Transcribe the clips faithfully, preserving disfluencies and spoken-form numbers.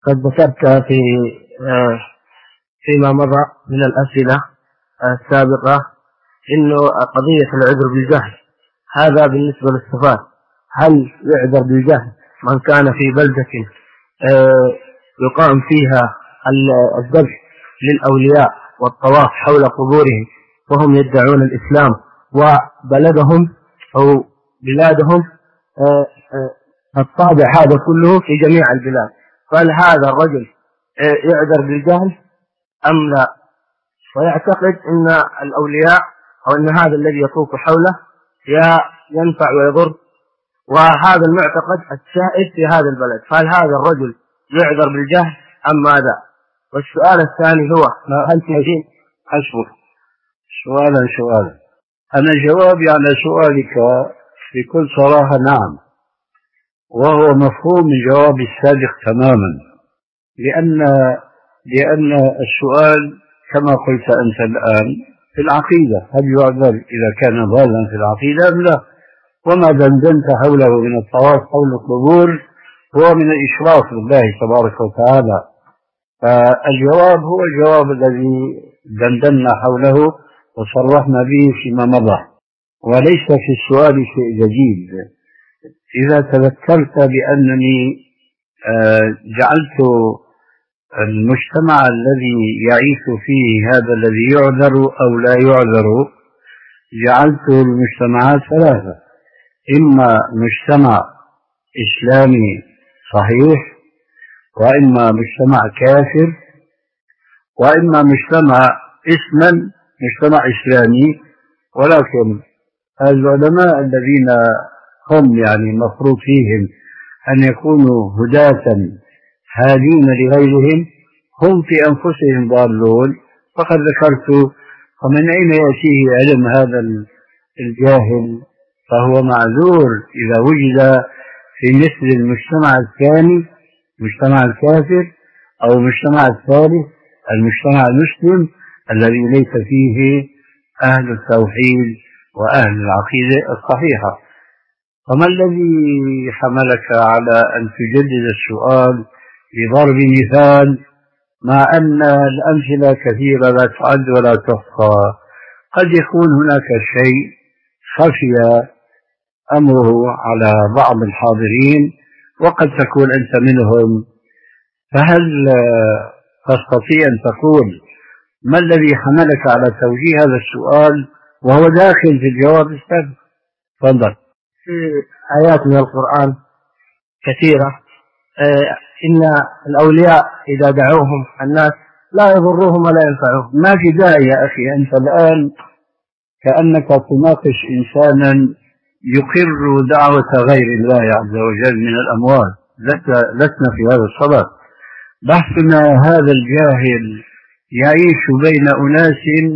قد ذكرت في فيما مضى من الأسئلة السابقة إنه قضية العذر بالجهل هذا بالنسبة للصفات، هل يعذر بالجهل من كان في بلدة يقام فيها الذبح للأولياء والطواف حول قبورهم وهم يدعون الإسلام، وبلدهم أو بلادهم الطابع هذا كله في جميع البلاد، فهل هذا الرجل يعذر بالجهل أم لا؟ ويعتقد أن الأولياء أو أن هذا الذي يطوف حوله ينفع ويضر، وهذا المعتقد السائد في هذا البلد، فهل هذا الرجل يعذر بالجهل أم ماذا؟ والسؤال الثاني هو هل تجين حسبك سؤالا سؤالا. أنا جوابي على سؤالك بكل صراحة نعم، وهو مفهوم من جوابي السابق تماما، لأن لأن السؤال كما قلت أنت الآن في العقيدة، هل يعذر إذا كان ضالا في العقيدة أم لا؟ وما دندنت حوله من الطواف حول القبور هو من الإشراف بالله تبارك وتعالى، فالجواب هو الجواب الذي دندنا حوله وصرحنا به فيما مضى، وليس في السؤال شيء جديد. إذا تذكرت بأنني جعلت المجتمع الذي يعيش فيه هذا الذي يعذر أو لا يعذر جعلت المجتمعات ثلاثة: إما مجتمع إسلامي صحيح، وإما مجتمع كافر، وإما مجتمع اسما مجتمع إسلامي. ولكن العلماء الذين هم يعني مفروض فيهم أن يكونوا هداة هادين لغيرهم هم في أنفسهم ضالون، فقد ذكرت ومن أين يأتيه علم هذا الجاهل؟ فهو معذور إذا وجد في مثل المجتمع الثاني مجتمع الكافر أو المجتمع الثالث المجتمع المسلم الذي ليس فيه أهل التوحيد وأهل العقيدة الصحيحة. فما الذي حملك على أن تجدد السؤال بضرب مثال مع أن الأمثلة كثيرة لا تعد ولا تحصى؟ قد يكون هناك شيء خفي أمره على بعض الحاضرين وقد تكون أنت منهم، فهل تستطيع أن تقول ما الذي حملك على توجيه هذا السؤال وهو داخل في الجواب السابق؟ تفضل. في آيات من القرآن كثيرة إن الأولياء إذا دعوهم الناس لا يضروهم ولا ينفعهم. ما في داعي يا أخي، أنت الآن كأنك تناقش إنسانا يقر دعوة غير الله عز وجل من الأموال. لسنا في هذا الصدد. بحثنا هذا الجاهل يعيش بين أناس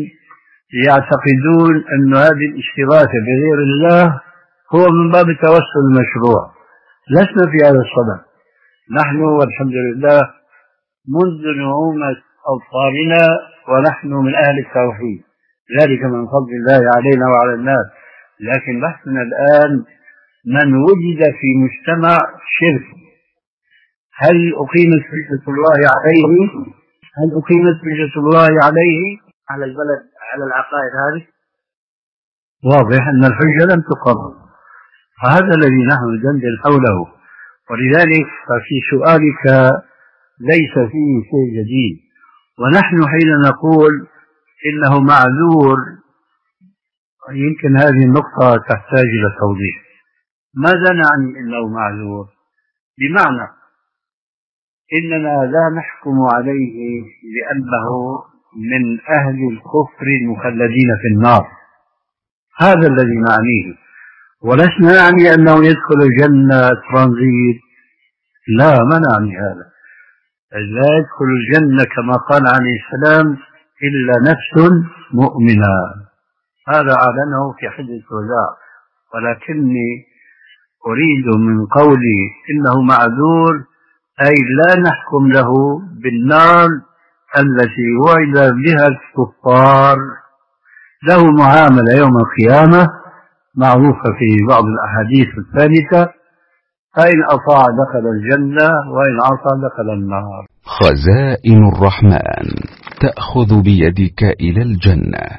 يعتقدون أن هذه الاستغاثة بغير الله هو من باب التوسل المشروع. لسنا في هذا الصدد. نحن والحمد لله منذ نعومة أوطاننا ونحن من أهل التوحيد، ذلك من فضل الله علينا وعلى الناس. لكن بحثنا الآن من وجد في مجتمع شرك، هل أقيمت حجة الله عليه؟ هل أقيمت حجة الله عليه على البلد على العقائد هذه؟ واضح أن الحجة لم تقر، فهذا الذي نحن ندندن حوله. ولذلك ففي سؤالك ليس فيه شيء جديد، ونحن حين نقول إنه معذور يمكن هذه النقطة تحتاج إلى توضيح. ماذا نعني إنه معذور؟ بمعنى إننا لا نحكم عليه لأنه من أهل الكفر المخلدين في النار، هذا الذي نعنيه. ولسنا نعني أنه يدخل الجنة ترانزيت، لا، ما نعني هذا. لا يدخل الجنة كما قال عليه السلام إلا نفس مؤمنة، هذا أعلنه في حجة الوداع. ولكني أريد من قولي إنه معذور أي لا نحكم له بالنار التي وعد بها الكفار. له معاملة يوم القيامة معروفة في بعض الأحاديث الثابتة فإن أطاع دخل الجنة وإن عصى دخل النار. خزائن الرحمن تأخذ بيدك إلى الجنة.